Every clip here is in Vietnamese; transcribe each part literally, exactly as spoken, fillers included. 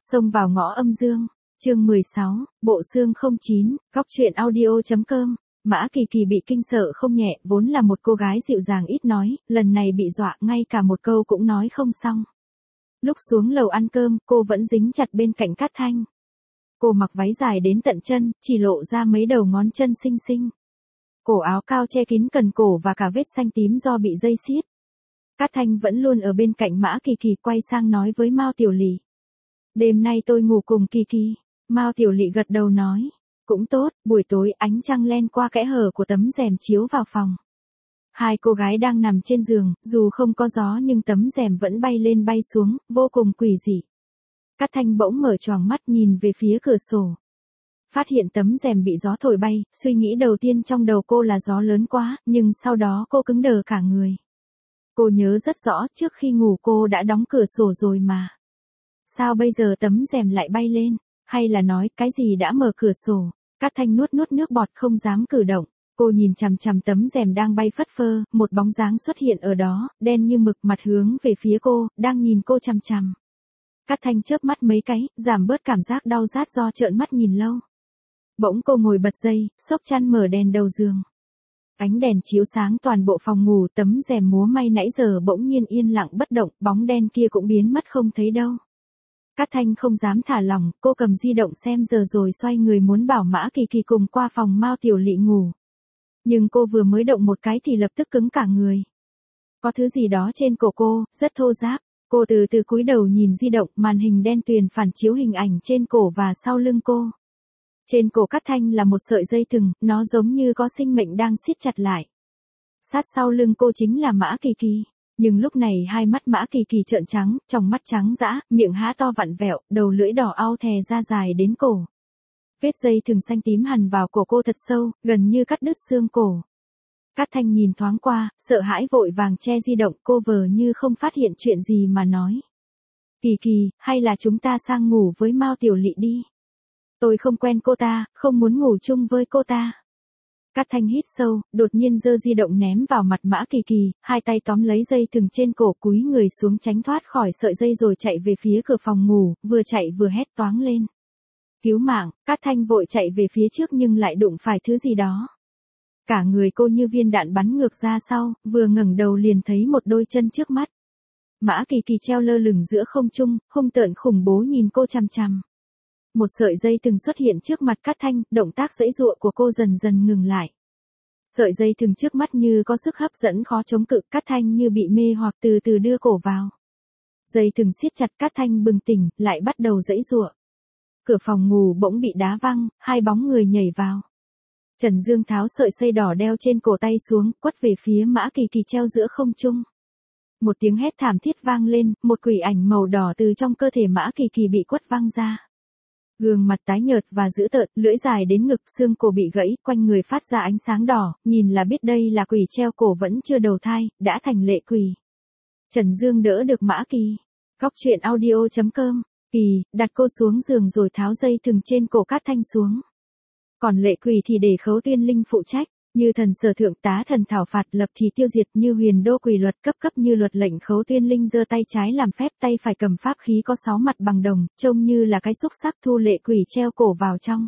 Xông vào ngõ âm dương, chương mười sáu, bộ xương không chín, góc truyện audio.com. Mã Kỳ Kỳ bị kinh sợ không nhẹ, vốn là một cô gái dịu dàng ít nói, lần này bị dọa ngay cả một câu cũng nói không xong. Lúc xuống lầu ăn cơm, cô vẫn dính chặt bên cạnh Cát Thanh. Cô mặc váy dài đến tận chân, chỉ lộ ra mấy đầu ngón chân xinh xinh. Cổ áo cao che kín cần cổ và cả vết xanh tím do bị dây xiết. Cát Thanh vẫn luôn ở bên cạnh Mã Kỳ Kỳ, quay sang nói với Mao Tiểu Lị. Đêm nay tôi ngủ cùng Kỳ Kỳ. Mao Tiểu Lị gật đầu nói. Cũng tốt, buổi tối ánh trăng len qua kẽ hở của tấm rèm chiếu vào phòng. Hai cô gái đang nằm trên giường, dù không có gió nhưng tấm rèm vẫn bay lên bay xuống, vô cùng quỷ dị. Cát Thanh bỗng mở choàng mắt nhìn về phía cửa sổ. Phát hiện tấm rèm bị gió thổi bay, suy nghĩ đầu tiên trong đầu cô là gió lớn quá, nhưng sau đó cô cứng đờ cả người. Cô nhớ rất rõ trước khi ngủ cô đã đóng cửa sổ rồi mà. Sao bây giờ tấm rèm lại bay lên, hay là nói cái gì đã mở cửa sổ? Cát Thanh nuốt nuốt nước bọt không dám cử động. Cô nhìn chằm chằm tấm rèm đang bay phất phơ, một bóng dáng xuất hiện ở đó, đen như mực, mặt hướng về phía cô, đang nhìn cô chằm chằm. Cát Thanh chớp mắt mấy cái, giảm bớt cảm giác đau rát do trợn mắt nhìn lâu. Bỗng cô ngồi bật dậy, xốc chăn mở đèn đầu giường. Ánh đèn chiếu sáng toàn bộ phòng ngủ, tấm rèm múa may nãy giờ bỗng nhiên yên lặng bất động, bóng đen kia cũng biến mất không thấy đâu. Cát Thanh không dám thả lỏng, cô cầm di động xem giờ rồi xoay người muốn bảo Mã Kỳ Kỳ cùng qua phòng Mao Tiểu Lị ngủ. Nhưng cô vừa mới động một cái thì lập tức cứng cả người. Có thứ gì đó trên cổ cô, rất thô ráp. Cô từ từ cúi đầu nhìn di động, màn hình đen tuyền phản chiếu hình ảnh trên cổ và sau lưng cô. Trên cổ Cát Thanh là một sợi dây thừng, nó giống như có sinh mệnh đang siết chặt lại. Sát sau lưng cô chính là Mã Kỳ Kỳ. Nhưng lúc này hai mắt Mã Kỳ Kỳ trợn trắng, tròng mắt trắng dã, miệng há to vặn vẹo, đầu lưỡi đỏ au thè ra dài đến cổ. Vết dây thừng xanh tím hằn vào cổ cô thật sâu, gần như cắt đứt xương cổ. Cát Thanh nhìn thoáng qua, sợ hãi vội vàng che di động, cô vờ như không phát hiện chuyện gì mà nói. Kỳ Kỳ, hay là chúng ta sang ngủ với Mao Tiểu Lị đi. Tôi không quen cô ta, không muốn ngủ chung với cô ta. Cát Thanh hít sâu, đột nhiên giơ di động ném vào mặt Mã Kỳ Kỳ, hai tay tóm lấy dây thừng trên cổ, cúi người xuống tránh thoát khỏi sợi dây rồi chạy về phía cửa phòng ngủ, vừa chạy vừa hét toáng lên. Cứu mạng! Cát Thanh vội chạy về phía trước nhưng lại đụng phải thứ gì đó. Cả người cô như viên đạn bắn ngược ra sau, vừa ngẩng đầu liền thấy một đôi chân trước mắt. Mã Kỳ Kỳ treo lơ lửng giữa không trung, hung tợn khủng bố nhìn cô chằm chằm. Một sợi dây từng xuất hiện trước mặt Cát Thanh, động tác giãy giụa của cô dần dần ngừng lại. Sợi dây thừng trước mắt như có sức hấp dẫn khó chống cự, Cát Thanh như bị mê hoặc từ từ đưa cổ vào. Dây thừng siết chặt, Cát Thanh bừng tỉnh, lại bắt đầu giãy giụa. Cửa phòng ngủ bỗng bị đá văng, hai bóng người nhảy vào. Trần Dương tháo sợi dây đỏ đeo trên cổ tay xuống, quất về phía Mã Kỳ Kỳ treo giữa không trung. Một tiếng hét thảm thiết vang lên, một quỷ ảnh màu đỏ từ trong cơ thể Mã Kỳ Kỳ bị quất văng ra. Gương mặt tái nhợt và dữ tợn, lưỡi dài đến ngực, xương cổ bị gãy, quanh người phát ra ánh sáng đỏ, nhìn là biết đây là quỷ treo cổ vẫn chưa đầu thai, đã thành lệ quỷ. Trần Dương đỡ được Mã Kỳ. Góc truyện audio.com. Kỳ, đặt cô xuống giường rồi tháo dây thừng trên cổ Cát Thanh xuống. Còn lệ quỷ thì để Khấu Tuyên Linh phụ trách. Như thần sở thượng tá thần thảo phạt, lập thì tiêu diệt, như huyền đô quỷ luật, cấp cấp như luật lệnh. Khấu Tuyên Linh giơ tay trái làm phép, tay phải cầm pháp khí có sáu mặt bằng đồng, trông như là cái xúc xắc, thu lệ quỷ treo cổ vào trong.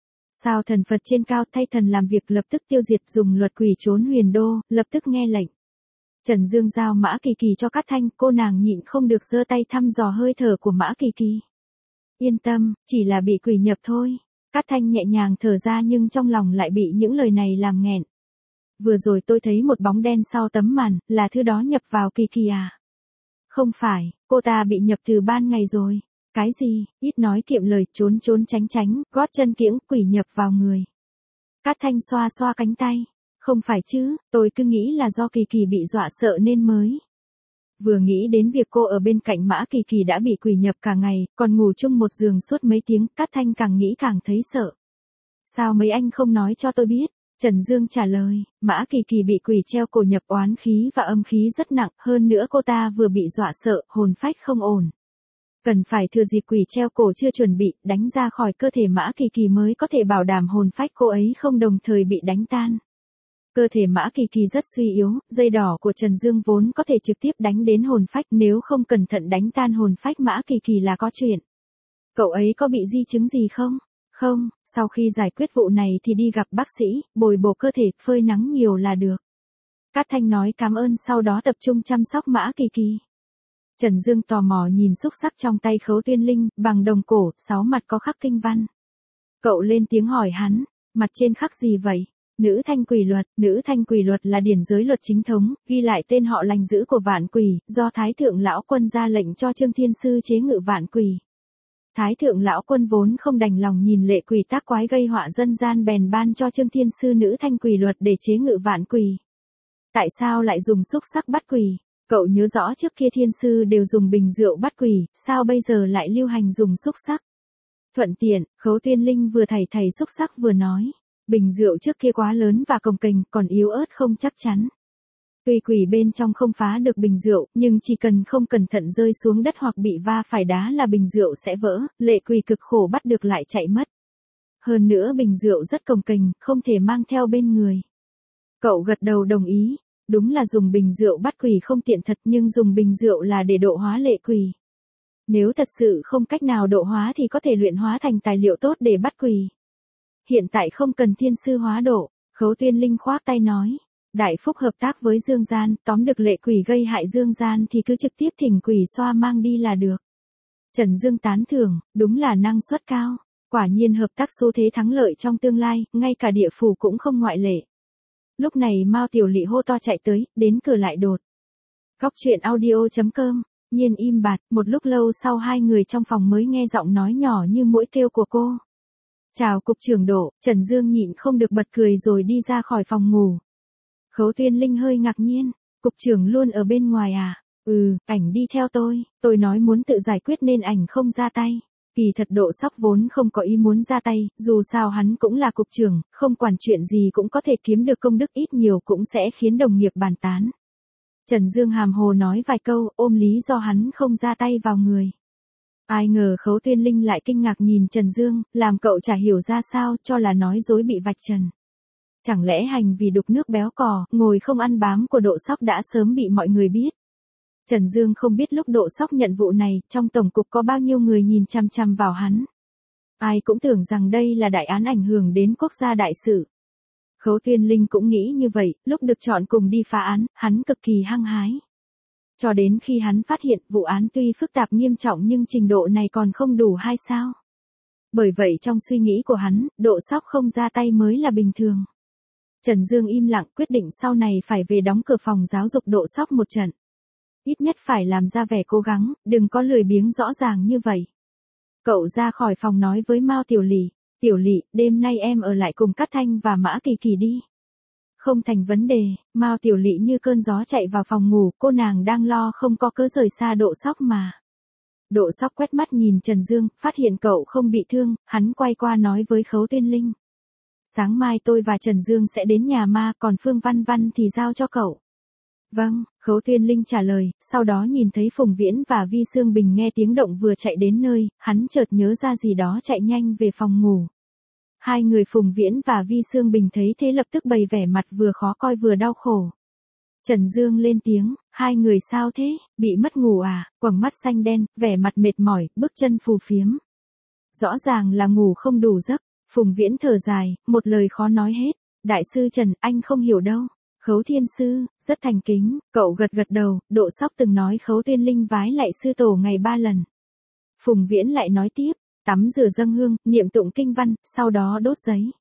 Sao thần Phật trên cao thay thần làm việc, lập tức tiêu diệt, dùng luật quỷ trốn huyền đô, lập tức nghe lệnh. Trần Dương giao Mã Kỳ Kỳ cho Cát Thanh, cô nàng nhịn không được giơ tay thăm dò hơi thở của Mã Kỳ Kỳ. Yên tâm, chỉ là bị quỷ nhập thôi. Cát Thanh nhẹ nhàng thở ra nhưng trong lòng lại bị những lời này làm nghẹn. Vừa rồi tôi thấy một bóng đen sau tấm màn, là thứ đó nhập vào Kỳ Kỳ à? Không phải, cô ta bị nhập từ ban ngày rồi. Cái gì, ít nói kiệm lời, trốn trốn tránh tránh, gót chân kiễng, quỷ nhập vào người. Cát Thanh xoa xoa cánh tay. Không phải chứ, tôi cứ nghĩ là do Kỳ Kỳ bị dọa sợ nên mới. Vừa nghĩ đến việc cô ở bên cạnh Mã Kỳ Kỳ đã bị quỷ nhập cả ngày, còn ngủ chung một giường suốt mấy tiếng, Cát Thanh càng nghĩ càng thấy sợ. Sao mấy anh không nói cho tôi biết? Trần Dương trả lời, Mã Kỳ Kỳ bị quỷ treo cổ nhập oán khí và âm khí rất nặng, hơn nữa cô ta vừa bị dọa sợ, hồn phách không ổn. Cần phải thừa dịp quỷ treo cổ chưa chuẩn bị, đánh ra khỏi cơ thể Mã Kỳ Kỳ mới có thể bảo đảm hồn phách cô ấy không đồng thời bị đánh tan. Cơ thể Mã Kỳ Kỳ rất suy yếu, dây đỏ của Trần Dương vốn có thể trực tiếp đánh đến hồn phách, nếu không cẩn thận đánh tan hồn phách Mã Kỳ Kỳ là có chuyện. Cậu ấy có bị di chứng gì không? Không, sau khi giải quyết vụ này thì đi gặp bác sĩ, bồi bổ cơ thể, phơi nắng nhiều là được. Cát Thanh nói cảm ơn sau đó tập trung chăm sóc Mã Kỳ Kỳ. Trần Dương tò mò nhìn xúc xắc trong tay Khấu Tuyên Linh, bằng đồng cổ, sáu mặt có khắc kinh văn. Cậu lên tiếng hỏi hắn, mặt trên khắc gì vậy? Nữ thanh quỷ luật, nữ thanh quỷ luật là điển giới luật chính thống, ghi lại tên họ lành dữ của vạn quỷ, do Thái Thượng Lão Quân ra lệnh cho Trương Thiên Sư chế ngự vạn quỷ. Thái Thượng Lão Quân vốn không đành lòng nhìn lệ quỷ tác quái gây họa dân gian bèn ban cho Trương Thiên Sư nữ thanh quỷ luật để chế ngự vạn quỷ. Tại sao lại dùng xúc sắc bắt quỷ? Cậu nhớ rõ trước kia Thiên Sư đều dùng bình rượu bắt quỷ, sao bây giờ lại lưu hành dùng xúc sắc? Thuận tiện, Khấu Tuyên Linh vừa thảy thảy xúc sắc vừa nói. Bình rượu trước kia quá lớn và cồng kềnh, còn yếu ớt không chắc chắn. Tuy quỷ bên trong không phá được bình rượu, nhưng chỉ cần không cẩn thận rơi xuống đất hoặc bị va phải đá là bình rượu sẽ vỡ, lệ quỷ cực khổ bắt được lại chạy mất. Hơn nữa bình rượu rất cồng kềnh, không thể mang theo bên người. Cậu gật đầu đồng ý, đúng là dùng bình rượu bắt quỷ không tiện thật nhưng dùng bình rượu là để độ hóa lệ quỷ. Nếu thật sự không cách nào độ hóa thì có thể luyện hóa thành tài liệu tốt để bắt quỷ. Hiện tại không cần Thiên Sư hóa độ, Khấu Tuyên Linh khoác tay nói. Đại Phúc hợp tác với Dương Gian, tóm được lệ quỷ gây hại Dương Gian thì cứ trực tiếp thỉnh quỷ xoa mang đi là được. Trần Dương tán thưởng, đúng là năng suất cao, quả nhiên hợp tác xu thế thắng lợi trong tương lai, ngay cả địa phủ cũng không ngoại lệ. Lúc này Mao Tiểu Lị hô to chạy tới, đến cửa lại đột. Góc truyện audio chấm com, Nhiên im bặt, một lúc lâu sau hai người trong phòng mới nghe giọng nói nhỏ như mũi kêu của cô. Chào cục trưởng Độ, Trần Dương nhịn không được bật cười rồi đi ra khỏi phòng ngủ. Khấu Tuyên Linh hơi ngạc nhiên, cục trưởng luôn ở bên ngoài à? Ừ, ảnh đi theo tôi, tôi nói muốn tự giải quyết nên ảnh không ra tay. Kỳ thật Độ Sóc vốn không có ý muốn ra tay, dù sao hắn cũng là cục trưởng, không quản chuyện gì cũng có thể kiếm được công đức ít nhiều cũng sẽ khiến đồng nghiệp bàn tán. Trần Dương hàm hồ nói vài câu, ôm lý do hắn không ra tay vào người. Ai ngờ Khấu Tuyên Linh lại kinh ngạc nhìn Trần Dương, làm cậu chả hiểu ra sao, cho là nói dối bị vạch trần. Chẳng lẽ hành vì đục nước béo cò, ngồi không ăn bám của Độ Sóc đã sớm bị mọi người biết. Trần Dương không biết lúc Độ Sóc nhận vụ này, trong tổng cục có bao nhiêu người nhìn chăm chăm vào hắn. Ai cũng tưởng rằng đây là đại án ảnh hưởng đến quốc gia đại sự. Khấu Tuyên Linh cũng nghĩ như vậy, lúc được chọn cùng đi phá án, hắn cực kỳ hăng hái. Cho đến khi hắn phát hiện vụ án tuy phức tạp nghiêm trọng nhưng trình độ này còn không đủ hay sao? Bởi vậy trong suy nghĩ của hắn, Độ Sóc không ra tay mới là bình thường. Trần Dương im lặng quyết định sau này phải về đóng cửa phòng giáo dục Độ Sóc một trận. Ít nhất phải làm ra vẻ cố gắng, đừng có lười biếng rõ ràng như vậy. Cậu ra khỏi phòng nói với Mao Tiểu Lị, Tiểu Lị, đêm nay em ở lại cùng Cát Thanh và Mã Kỳ Kỳ đi. Không thành vấn đề, Mao Tiểu Lị như cơn gió chạy vào phòng ngủ, cô nàng đang lo không có cớ rời xa Độ Sóc mà. Độ Sóc quét mắt nhìn Trần Dương, phát hiện cậu không bị thương, hắn quay qua nói với Khấu Tuyên Linh. Sáng mai tôi và Trần Dương sẽ đến nhà ma, còn Phương Văn Văn thì giao cho cậu. Vâng, Khấu Tuyên Linh trả lời, sau đó nhìn thấy Phùng Viễn và Vi Sương Bình nghe tiếng động vừa chạy đến nơi, hắn chợt nhớ ra gì đó chạy nhanh về phòng ngủ. Hai người Phùng Viễn và Vi Sương Bình thấy thế lập tức bày vẻ mặt vừa khó coi vừa đau khổ. Trần Dương lên tiếng, hai người sao thế, bị mất ngủ à, quầng mắt xanh đen, vẻ mặt mệt mỏi, bước chân phù phiếm. Rõ ràng là ngủ không đủ giấc, Phùng Viễn thở dài, một lời khó nói hết, đại sư Trần, anh không hiểu đâu. Khấu Thiên Sư, rất thành kính, cậu gật gật đầu, Độ Sóc từng nói Khấu Tuyên Linh vái lạy sư tổ ngày ba lần. Phùng Viễn lại nói tiếp, tắm rửa dâng hương, niệm tụng kinh văn, sau đó đốt giấy.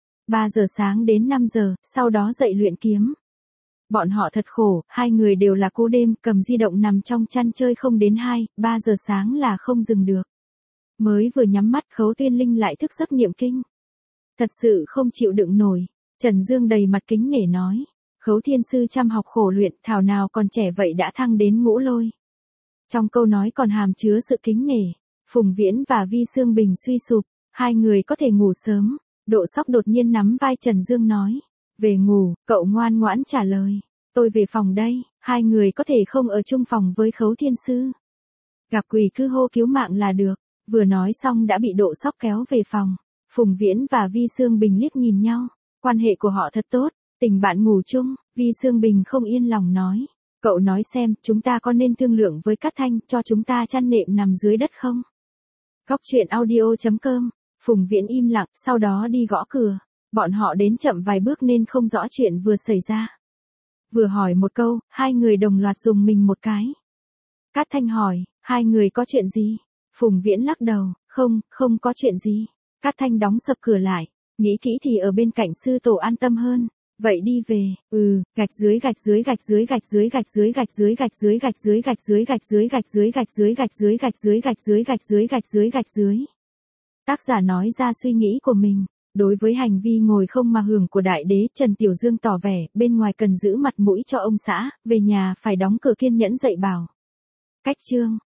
ba giờ sáng đến năm giờ, sau đó dậy luyện kiếm. Bọn họ thật khổ, hai người đều là cô đêm, cầm di động nằm trong chăn chơi không đến hai, ba giờ sáng là không dừng được. Mới vừa nhắm mắt Khấu Tuyên Linh lại thức giấc niệm kinh. Thật sự không chịu đựng nổi, Trần Dương đầy mặt kính nể nói. Khấu Thiên Sư chăm học khổ luyện, thảo nào còn trẻ vậy đã thăng đến ngũ lôi. Trong câu nói còn hàm chứa sự kính nể. Phùng Viễn và Vi Sương Bình suy sụp, hai người có thể ngủ sớm. Độ Sóc đột nhiên nắm vai Trần Dương nói. Về ngủ, cậu ngoan ngoãn trả lời. Tôi về phòng đây, hai người có thể không ở chung phòng với Khấu Thiên Sư. Gặp quỷ cứ hô cứu mạng là được. Vừa nói xong đã bị Độ Sóc kéo về phòng. Phùng Viễn và Vi Sương Bình liếc nhìn nhau. Quan hệ của họ thật tốt. Tình bạn ngủ chung, Vi Sương Bình không yên lòng nói. Cậu nói xem, chúng ta có nên thương lượng với Cát Thanh cho chúng ta chăn nệm nằm dưới đất không? Cóc truyện audio chấm com. Phùng Viễn im lặng, sau đó đi gõ cửa. Bọn họ đến chậm vài bước nên không rõ chuyện vừa xảy ra. Vừa hỏi một câu, hai người đồng loạt dùng mình một cái. Cát Thanh hỏi, hai người có chuyện gì? Phùng Viễn lắc đầu, không, không có chuyện gì. Cát Thanh đóng sập cửa lại, nghĩ kỹ thì ở bên cạnh sư tổ an tâm hơn. Vậy đi về, ừ, gạch dưới gạch dưới gạch dưới gạch dưới gạch dưới gạch dưới gạch dưới gạch dưới gạch dưới gạch dưới gạch dưới gạch dưới gạch dưới gạch dưới gạch dưới gạch dưới gạch dưới gạch dưới. Tác giả nói ra suy nghĩ của mình. Đối với hành vi ngồi không mà hưởng của đại đế, Trần Tiểu Dương tỏ vẻ, bên ngoài cần giữ mặt mũi cho ông xã, về nhà phải đóng cửa kiên nhẫn dạy bảo. Cách chương